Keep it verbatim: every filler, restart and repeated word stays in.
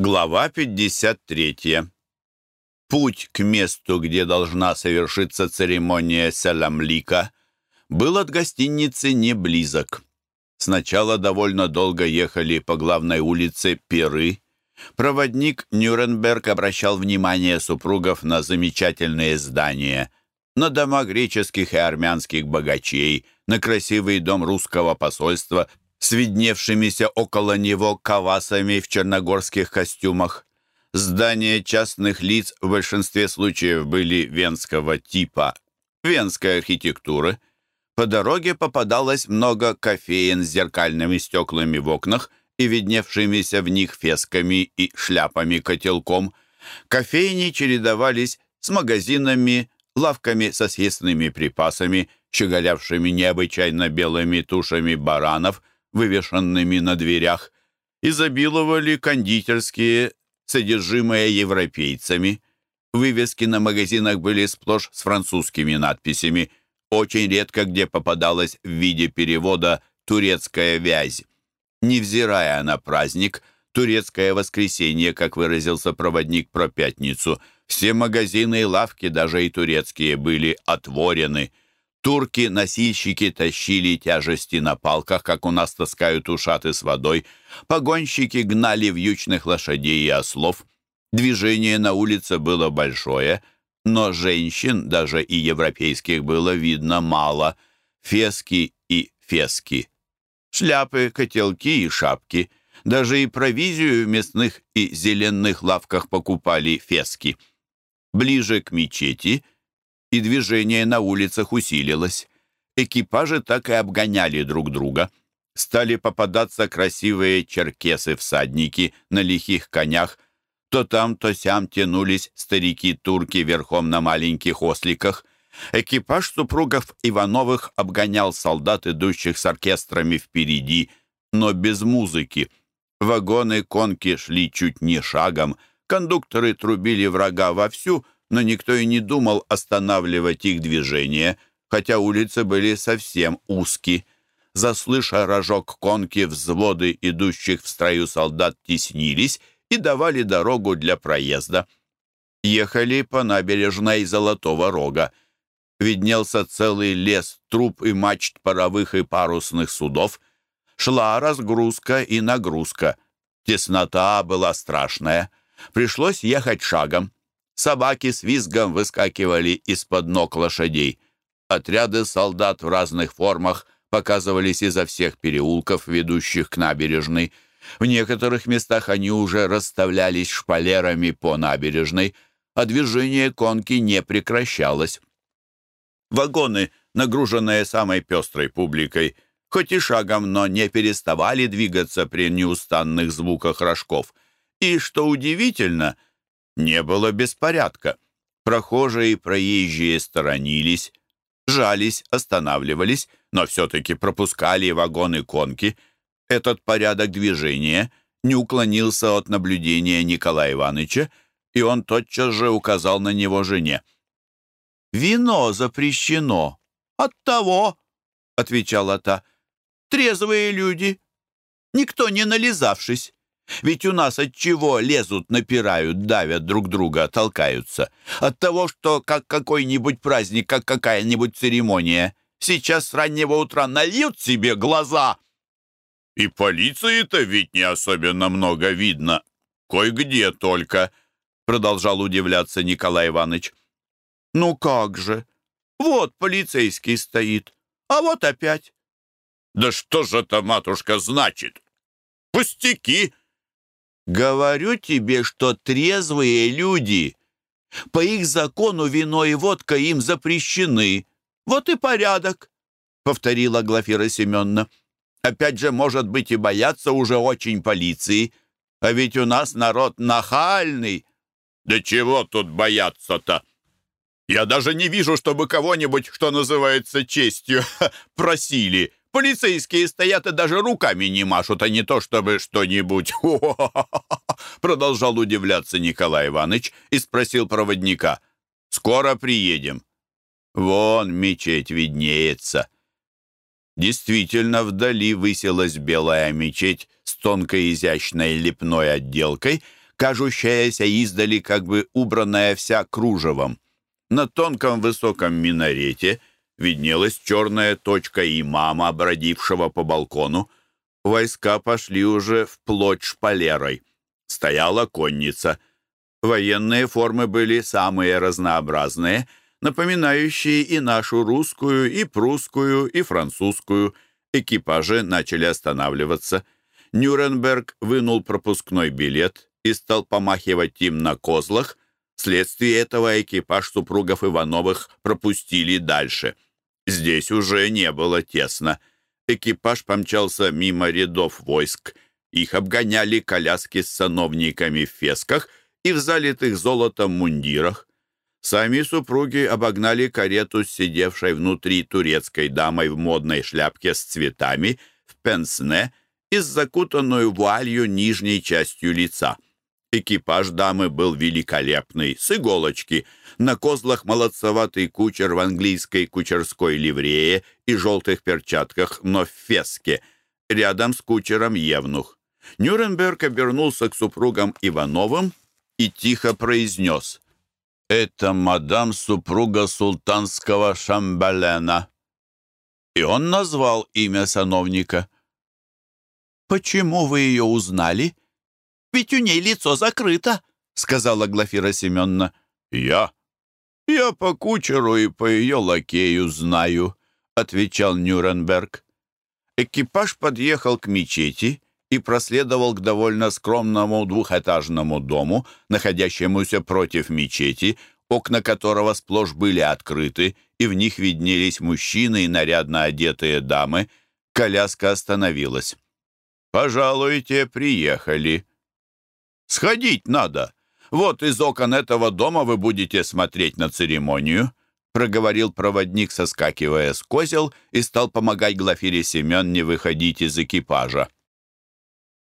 Глава пятьдесят третья. Путь к месту, где должна совершиться церемония Селамлика, был от гостиницы не близок. Сначала довольно долго ехали по главной улице Пиры. Проводник Нюрнберг обращал внимание супругов на замечательные здания, на дома греческих и армянских богачей, на красивый дом русского посольства с видневшимися около него кавасами в черногорских костюмах. Здания частных лиц в большинстве случаев были венского типа, венской архитектуры. По дороге попадалось много кофеен с зеркальными стеклами в окнах и видневшимися в них фесками и шляпами-котелком. Кофейни чередовались с магазинами, лавками со съестными припасами, щеголявшими необычайно белыми тушами баранов, вывешенными на дверях, изобиловали кондитерские, содержимые европейцами. Вывески на магазинах были сплошь с французскими надписями. Очень редко где попадалась в виде перевода «турецкая вязь». Невзирая на праздник, турецкое воскресенье, как выразился проводник про пятницу, все магазины и лавки, даже и турецкие, были отворены. Турки-носильщики тащили тяжести на палках, как у нас таскают ушаты с водой. Погонщики гнали вьючных лошадей и ослов. Движение на улице было большое, но женщин, даже и европейских, было видно мало. Фески и фески. Шляпы, котелки и шапки. Даже и провизию в мясных и зеленых лавках покупали фески. Ближе к мечети и движение на улицах усилилось. Экипажи так и обгоняли друг друга. Стали попадаться красивые черкесы-всадники на лихих конях. То там, то сям тянулись старики-турки верхом на маленьких осликах. Экипаж супругов Ивановых обгонял солдат, идущих с оркестрами впереди, но без музыки. Вагоны-конки шли чуть не шагом. Кондукторы трубили врага вовсю, но никто и не думал останавливать их движение, хотя улицы были совсем узки. Заслыша рожок конки, взводы идущих в строю солдат теснились и давали дорогу для проезда. Ехали по набережной Золотого Рога. Виднелся целый лес труб и мачт паровых и парусных судов. Шла разгрузка и нагрузка. Теснота была страшная. Пришлось ехать шагом. Собаки с визгом выскакивали из-под ног лошадей. Отряды солдат в разных формах показывались изо всех переулков, ведущих к набережной. В некоторых местах они уже расставлялись шпалерами по набережной, а движение конки не прекращалось. Вагоны, нагруженные самой пестрой публикой, хоть и шагом, но не переставали двигаться при неустанных звуках рожков. И, что удивительно, не было беспорядка. Прохожие и проезжие сторонились, жались, останавливались, но все-таки пропускали вагоны конки. Этот порядок движения не уклонился от наблюдения Николая Ивановича, и он тотчас же указал на него жене. «Вино запрещено. Оттого, — отвечала та, — трезвые люди, никто не нализавшись. Ведь у нас от чего лезут, напирают, давят друг друга, толкаются? От того, что как какой-нибудь праздник, как какая-нибудь церемония. Сейчас с раннего утра нальют себе глаза. И полиции-то ведь не особенно много видно. Кой-где только, — продолжал удивляться Николай Иванович. Ну как же? Вот полицейский стоит, а вот опять. Да что же это, матушка, значит? Пустяки! Говорю тебе, что трезвые люди. По их закону вино и водка им запрещены. Вот и порядок, — повторила Глафира Семеновна. Опять же, может быть, и боятся уже очень полиции. А ведь у нас народ нахальный. Да чего тут бояться-то? Я даже не вижу, чтобы кого-нибудь, что называется честью, просили. Полицейские стоят и даже руками не машут, а не то чтобы что-нибудь. Продолжал удивляться Николай Иванович и спросил проводника. «Скоро приедем?» «Вон мечеть виднеется». Действительно, вдали высилась белая мечеть с тонкой изящной лепной отделкой, кажущаяся издали, как бы убранная вся кружевом. На тонком высоком минарете виднелась черная точка имама, бродившего по балкону. Войска пошли уже вплоть шпалерой. Стояла конница. Военные формы были самые разнообразные, напоминающие и нашу русскую, и прусскую, и французскую. Экипажи начали останавливаться. Нюрнберг вынул пропускной билет и стал помахивать им на козлах. Вследствие этого экипаж супругов Ивановых пропустили дальше. Здесь уже не было тесно. Экипаж помчался мимо рядов войск. Их обгоняли коляски с сановниками в фесках и в залитых золотом мундирах. Сами супруги обогнали карету с сидевшей внутри турецкой дамой в модной шляпке с цветами, в пенсне и с закутанную вуалью нижней частью лица. Экипаж дамы был великолепный, с иголочки. На козлах молодцеватый кучер в английской кучерской ливрее и желтых перчатках, но в феске. Рядом с кучером евнух. Нюрнберг обернулся к супругам Ивановым и тихо произнес: «Это мадам супруга султанского шамбалена». И он назвал имя сановника. «Почему вы ее узнали? Ведь у ней лицо закрыто», — сказала Глафира Семеновна. «Я? Я по кучеру и по ее лакею знаю», — отвечал Нюрнберг. Экипаж подъехал к мечети и проследовал к довольно скромному двухэтажному дому, находящемуся против мечети, окна которого сплошь были открыты, и в них виднелись мужчины и нарядно одетые дамы. Коляска остановилась. «Пожалуйте, приехали. Сходить надо. Вот из окон этого дома вы будете смотреть на церемонию», проговорил проводник, соскакивая с козел, и стал помогать Глафире Семеновне выходить из экипажа.